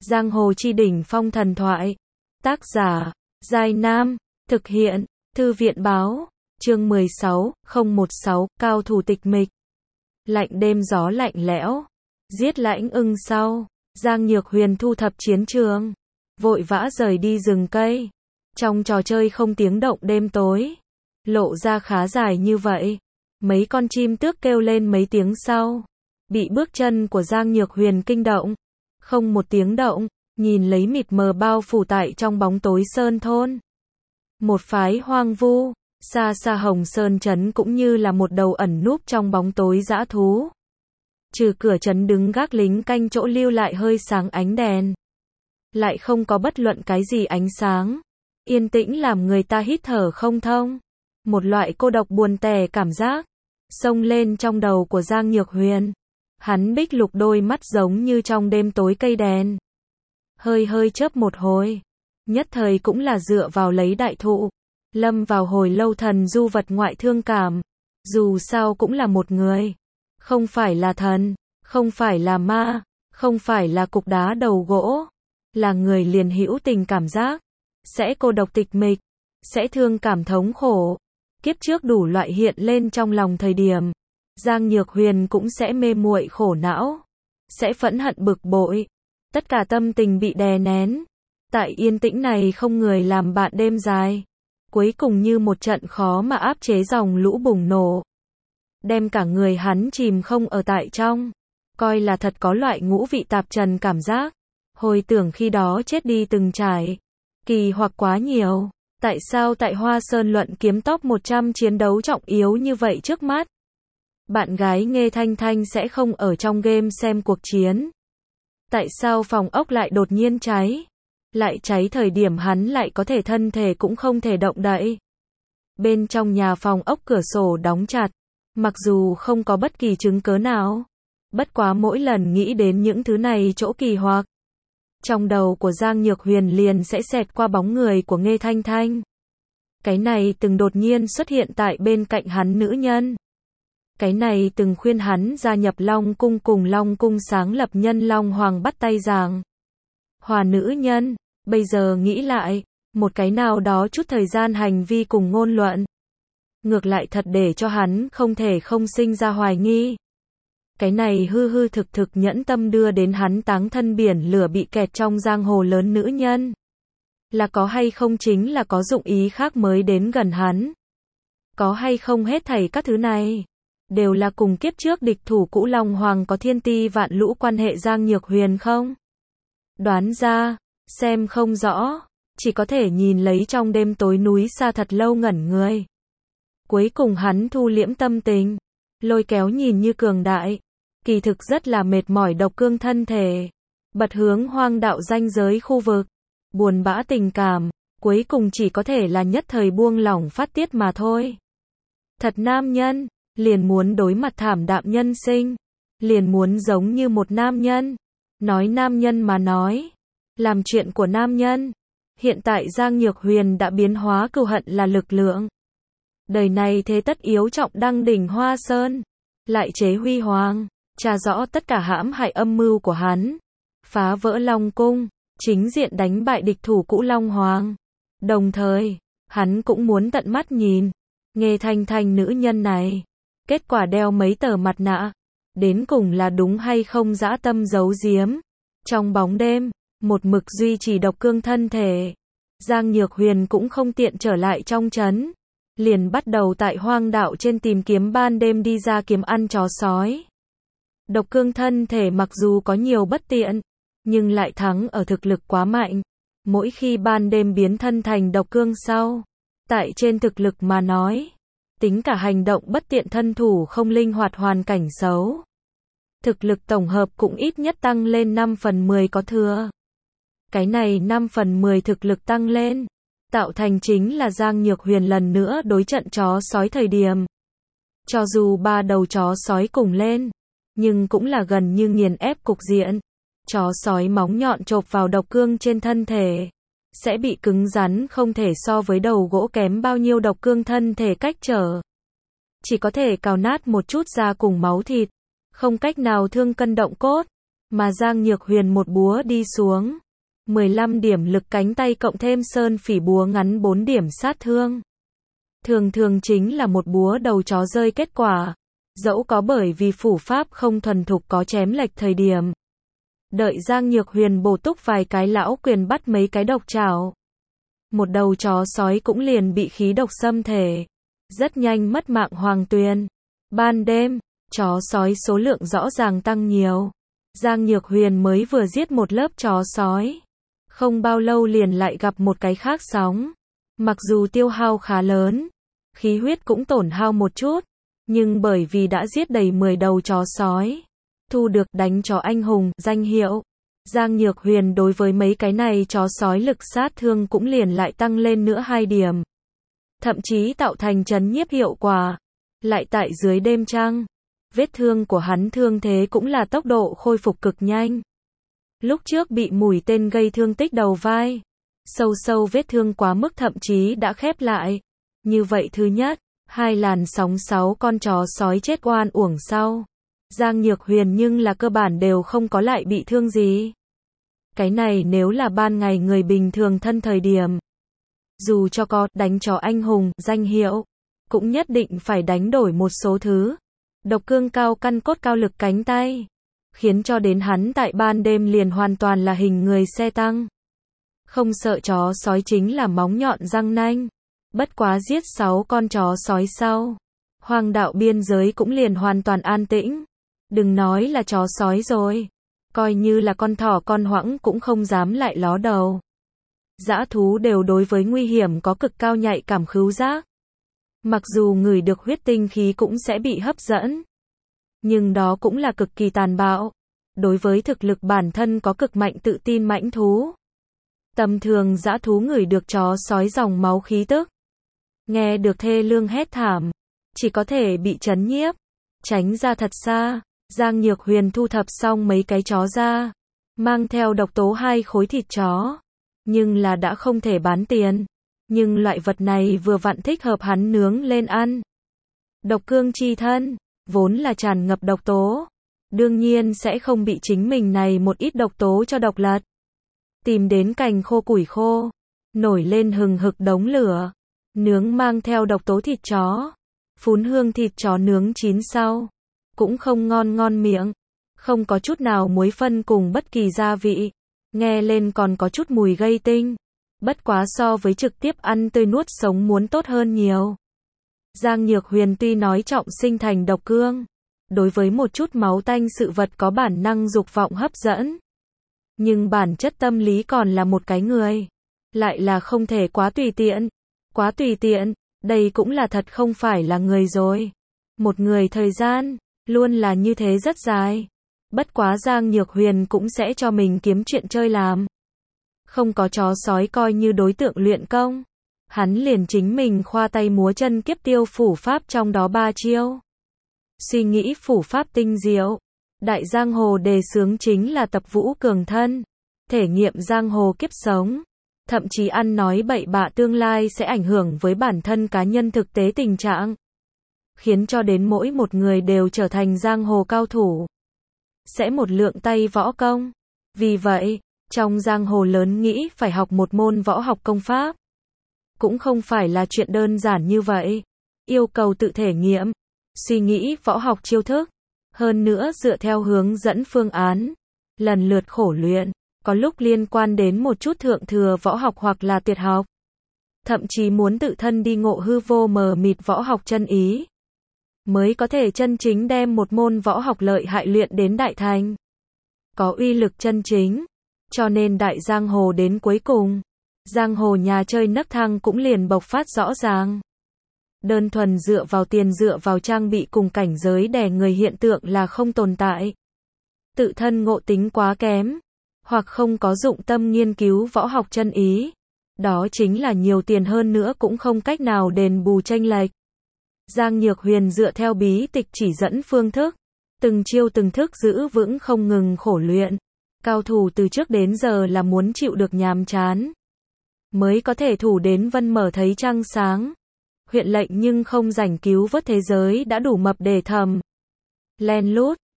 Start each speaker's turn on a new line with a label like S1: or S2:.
S1: Giang hồ chi đỉnh phong thần thoại. Tác giả, Giai Nam. Thực hiện, Thư viện báo. Chương 16, 016, cao thủ tịch mịch. Lạnh đêm gió lạnh lẽo. Giết lãnh ưng sau. Giang Nhược Huyền thu thập chiến trường. Vội vã rời đi rừng cây. Trong trò chơi không tiếng động đêm tối. Lộ ra khá dài như vậy. Mấy con chim tước kêu lên mấy tiếng sau. Bị bước chân của Giang Nhược Huyền kinh động. Không một tiếng động, nhìn lấy mịt mờ bao phủ tại trong bóng tối sơn thôn. Một phái hoang vu, xa xa Hồng Sơn trấn cũng như là một đầu ẩn núp trong bóng tối dã thú. Trừ cửa trấn đứng gác lính canh chỗ lưu lại hơi sáng ánh đèn. Lại không có bất luận cái gì ánh sáng. Yên tĩnh làm người ta hít thở không thông. Một loại cô độc buồn tẻ cảm giác xông lên trong đầu của Giang Nhược Huyền. Hắn bích lục đôi mắt giống như trong đêm tối cây đèn. Hơi hơi chớp một hồi. Nhất thời cũng là dựa vào lấy đại thụ. Lâm vào hồi lâu thần du vật ngoại thương cảm. Dù sao cũng là một người. Không phải là thần, không phải là ma, không phải là cục đá đầu gỗ. Là người liền hữu tình cảm giác. Sẽ cô độc tịch mịch. Sẽ thương cảm thống khổ. Kiếp trước đủ loại hiện lên trong lòng thời điểm. Giang Nhược Huyền cũng sẽ mê muội khổ não. Sẽ phẫn hận bực bội. Tất cả tâm tình bị đè nén. Tại yên tĩnh này không người làm bạn đêm dài. Cuối cùng như một trận khó mà áp chế dòng lũ bùng nổ. Đem cả người hắn chìm không ở tại trong. Coi là thật có loại ngũ vị tạp trần cảm giác. Hồi tưởng khi đó chết đi từng trải. Kỳ hoặc quá nhiều. Tại sao tại Hoa Sơn luận kiếm top 100 chiến đấu trọng yếu như vậy trước mắt? Bạn gái Nghê Thanh Thanh sẽ không ở trong game xem cuộc chiến. Tại sao phòng ốc lại đột nhiên cháy? Lại cháy thời điểm hắn lại có thể thân thể cũng không thể động đậy. Bên trong nhà phòng ốc cửa sổ đóng chặt. Mặc dù không có bất kỳ chứng cớ nào. Bất quá mỗi lần nghĩ đến những thứ này chỗ kỳ hoặc. Trong đầu của Giang Nhược Huyền liền sẽ xẹt qua bóng người của Nghê Thanh Thanh. Cái này từng đột nhiên xuất hiện tại bên cạnh hắn nữ nhân. Cái này từng khuyên hắn gia nhập Long Cung cùng Long Cung sáng lập nhân Long Hoàng bắt tay giảng hòa nữ nhân. Bây giờ nghĩ lại, một cái nào đó chút thời gian hành vi cùng ngôn luận. Ngược lại thật để cho hắn không thể không sinh ra hoài nghi. Cái này hư hư thực thực nhẫn tâm đưa đến hắn táng thân biển lửa bị kẹt trong giang hồ lớn nữ nhân. Là có hay không chính là có dụng ý khác mới đến gần hắn. Có hay không hết thảy các thứ này. Đều là cùng kiếp trước địch thủ cũ Long Hoàng có thiên ti vạn lũ quan hệ Giang Nhược Huyền không? Đoán ra, xem không rõ, chỉ có thể nhìn lấy trong đêm tối núi xa thật lâu ngẩn người. Cuối cùng hắn thu liễm tâm tình, lôi kéo nhìn như cường đại, kỳ thực rất là mệt mỏi độc cương thân thể, bật hướng hoang đạo ranh giới khu vực, buồn bã tình cảm, cuối cùng chỉ có thể là nhất thời buông lỏng phát tiết mà thôi. Thật nam nhân, liền muốn đối mặt thảm đạm nhân sinh, liền muốn giống như một nam nhân, nói nam nhân mà nói, làm chuyện của nam nhân. Hiện tại Giang Nhược Huyền đã biến hóa cừu hận là lực lượng. Đời này thế tất yếu trọng đăng đỉnh Hoa Sơn, lại chế huy hoàng, tra rõ tất cả hãm hại âm mưu của hắn, phá vỡ Long Cung, chính diện đánh bại địch thủ cũ Long Hoàng. Đồng thời, hắn cũng muốn tận mắt nhìn Nghê Thanh Thanh nữ nhân này, kết quả đeo mấy tờ mặt nạ, đến cùng là đúng hay không dã tâm giấu giếm. Trong bóng đêm, một mực duy trì độc cương thân thể, Giang Nhược Huyền cũng không tiện trở lại trong trấn, liền bắt đầu tại hoang đạo trên tìm kiếm ban đêm đi ra kiếm ăn chó sói. Độc cương thân thể mặc dù có nhiều bất tiện, nhưng lại thắng ở thực lực quá mạnh. Mỗi khi ban đêm biến thân thành độc cương sau, tại trên thực lực mà nói, tính cả hành động bất tiện thân thủ không linh hoạt hoàn cảnh xấu. Thực lực tổng hợp cũng ít nhất tăng lên 5 phần 10 có thừa. Cái này 5 phần 10 thực lực tăng lên, tạo thành chính là Giang Nhược Huyền lần nữa đối trận chó sói thời điểm. Cho dù ba đầu chó sói cùng lên, nhưng cũng là gần như nghiền ép cục diện. Chó sói móng nhọn chộp vào độc cương trên thân thể, sẽ bị cứng rắn không thể so với đầu gỗ kém bao nhiêu độc cương thân thể cách trở. Chỉ có thể cào nát một chút da cùng máu thịt, không cách nào thương cân động cốt. mà Giang Nhược Huyền một búa đi xuống. 15 điểm lực cánh tay cộng thêm sơn phỉ búa ngắn 4 điểm sát thương. Thường thường chính là một búa đầu chó rơi kết quả. Dẫu có bởi vì phủ pháp không thuần thục có chém lệch thời điểm. Đợi Giang Nhược Huyền bổ túc vài cái lão quyền bắt mấy cái độc trảo. Một đầu chó sói cũng liền bị khí độc xâm thể. Rất nhanh mất mạng Hoàng Tuyền. Ban đêm, chó sói số lượng rõ ràng tăng nhiều. Giang Nhược Huyền mới vừa giết một lớp chó sói. Không bao lâu liền lại gặp một cái khác sóng. Mặc dù tiêu hao khá lớn, khí huyết cũng tổn hao một chút, nhưng bởi vì đã giết đầy 10 đầu chó sói, thu được đánh chó anh hùng danh hiệu, Giang Nhược Huyền đối với mấy cái này chó sói lực sát thương cũng liền lại tăng lên nữa 2 điểm. Thậm chí tạo thành trấn nhiếp hiệu quả. Lại tại dưới đêm trăng, vết thương của hắn thương thế cũng là tốc độ khôi phục cực nhanh. Lúc trước bị mũi tên gây thương tích đầu vai, sâu vết thương quá mức thậm chí đã khép lại. Như vậy thứ nhất, 2 làn sóng 6 con chó sói chết oan uổng sau. Giang Nhược Huyền nhưng là cơ bản đều không có lại bị thương gì. Cái này nếu là ban ngày người bình thường thân thời điểm. Dù cho có đánh chó anh hùng, danh hiệu, cũng nhất định phải đánh đổi một số thứ. Độc cương cao căn cốt cao lực cánh tay. Khiến cho đến hắn tại ban đêm liền hoàn toàn là hình người xe tăng. Không sợ chó sói chính là móng nhọn răng nanh. Bất quá giết 6 con chó sói sau. Hoang đạo biên giới cũng liền hoàn toàn an tĩnh. Đừng nói là chó sói rồi. Coi như là con thỏ con hoãng cũng không dám lại ló đầu. Dã thú đều đối với nguy hiểm có cực cao nhạy cảm khứu giác. Mặc dù ngửi được huyết tinh khí cũng sẽ bị hấp dẫn. Nhưng đó cũng là cực kỳ tàn bạo. Đối với thực lực bản thân có cực mạnh tự tin mãnh thú. Tầm thường dã thú ngửi được chó sói dòng máu khí tức. Nghe được thê lương hét thảm. Chỉ có thể bị trấn nhiếp. Tránh ra thật xa. Giang Nhược Huyền thu thập xong mấy cái chó ra. Mang theo độc tố 2 khối thịt chó. Nhưng là đã không thể bán tiền. Nhưng loại vật này vừa vặn thích hợp hắn nướng lên ăn. Độc cương chi thân, vốn là tràn ngập độc tố. Đương nhiên sẽ không bị chính mình này một ít độc tố cho độc lật. Tìm đến cành khô củi khô. Nổi lên hừng hực đống lửa. Nướng mang theo độc tố thịt chó. Phun hương thịt chó nướng chín sau. Cũng không ngon miệng. Không có chút nào muối phân cùng bất kỳ gia vị. Nghe lên còn có chút mùi gây tinh. Bất quá so với trực tiếp ăn tươi nuốt sống muốn tốt hơn nhiều. Giang Nhược Huyền tuy nói trọng sinh thành độc cương. Đối với một chút máu tanh sự vật có bản năng dục vọng hấp dẫn. Nhưng bản chất tâm lý còn là một cái người. Lại là không thể quá tùy tiện. Quá tùy tiện, đây cũng là thật không phải là người rồi. Một người thời gian, luôn là như thế rất dài. Bất quá Giang Nhược Huyền cũng sẽ cho mình kiếm chuyện chơi làm. Không có chó sói coi như đối tượng luyện công. Hắn liền chính mình khoa tay múa chân kiếp tiêu phủ pháp trong đó 3 chiêu. Suy nghĩ phủ pháp tinh diệu. Đại giang hồ đề xướng chính là tập vũ cường thân. Thể nghiệm giang hồ kiếp sống. Thậm chí ăn nói bậy bạ tương lai sẽ ảnh hưởng với bản thân cá nhân thực tế tình trạng. Khiến cho đến mỗi một người đều trở thành giang hồ cao thủ. Sẽ một lượng tay võ công. Vì vậy, trong giang hồ lớn nghĩ phải học một môn võ học công pháp. Cũng không phải là chuyện đơn giản như vậy. Yêu cầu tự thể nghiệm, suy nghĩ võ học chiêu thức. Hơn nữa dựa theo hướng dẫn phương án. Lần lượt khổ luyện. Có lúc liên quan đến một chút thượng thừa võ học hoặc là tuyệt học. Thậm chí muốn tự thân đi ngộ hư vô mờ mịt võ học chân ý. Mới có thể chân chính đem một môn võ học lợi hại luyện đến đại thành. Có uy lực chân chính. Cho nên đại giang hồ đến cuối cùng. Giang hồ nhà chơi nấc thang cũng liền bộc phát rõ ràng. Đơn thuần dựa vào tiền dựa vào trang bị cùng cảnh giới đè người hiện tượng là không tồn tại. Tự thân ngộ tính quá kém. Hoặc không có dụng tâm nghiên cứu võ học chân ý. Đó chính là nhiều tiền hơn nữa cũng không cách nào đền bù chênh lệch. Giang Nhược Huyền dựa theo bí tịch chỉ dẫn phương thức. Từng chiêu từng thức giữ vững không ngừng khổ luyện. Cao thủ từ trước đến giờ là muốn chịu được nhàm chán. Mới có thể thủ đến vân mở thấy trăng sáng. Huyện lệnh nhưng không rảnh cứu vớt thế giới đã đủ mập để thầm. Len lút,